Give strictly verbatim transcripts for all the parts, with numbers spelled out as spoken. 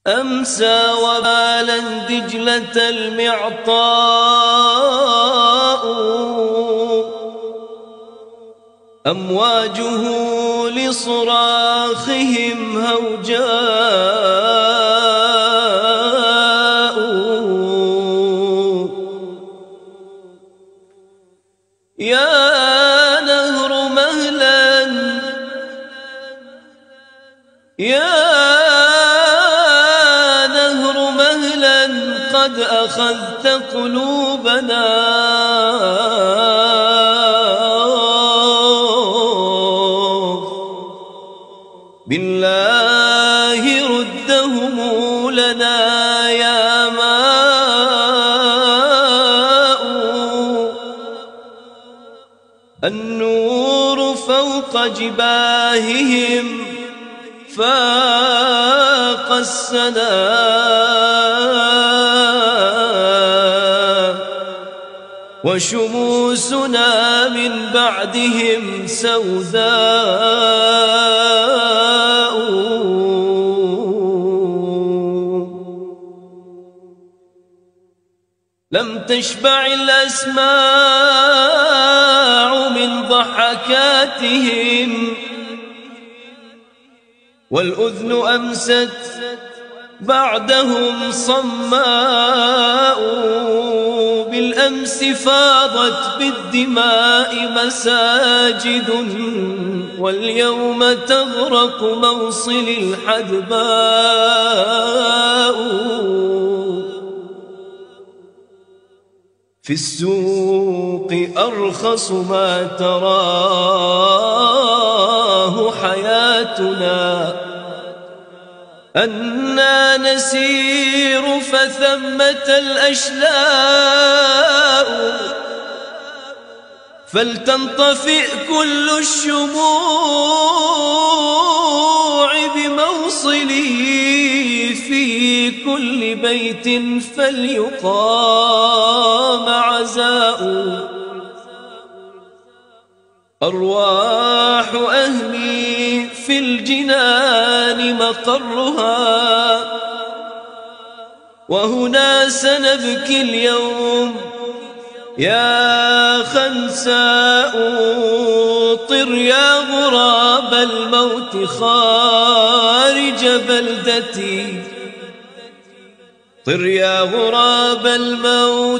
أمسى وبالا دجلة المعطاء أمواجه لصراخهم هوجاء يا نهر مهلا يا نهر مهلا قد أخذت قلوبنا بالله ردهم لنا يا ماء النور فوق جباههم فاق السنا وشموسنا من بعدهم سوداء لم تشبع الأسماع من ضحكاتهم والأذن أمست بعدهم صماء بالأمس فاضت بالدماء مساجد واليوم تغرق موصل الحدباء في السوق أرخص ما تراه حياتنا أنا نسير فثمة الأشلاء فلتنطفئ كل الشموع بموصلي في كل بيت فليقام عزاء أرواح أهلي في الجنان مقرها وهنا سنبكي اليوم يا خنساء طر يا غراب الموت خارج بلدتي طر يا غراب الموت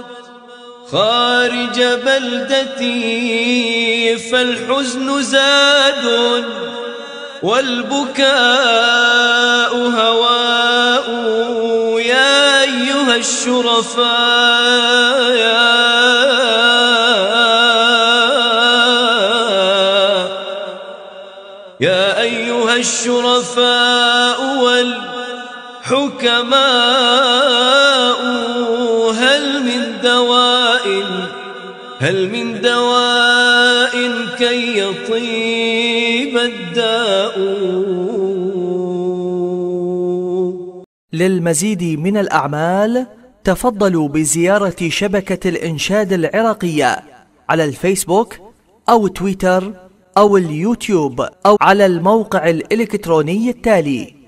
خارج بلدتي فالحزن زاد والبكاء هواء يا أيها الشرفاء يا أيها الشرفاء والحكماء هل من دواء هل من دواء كي يطيب الداء. للمزيد من الأعمال تفضلوا بزيارة شبكة الإنشاد العراقية على الفيسبوك أو تويتر أو اليوتيوب أو على الموقع الإلكتروني التالي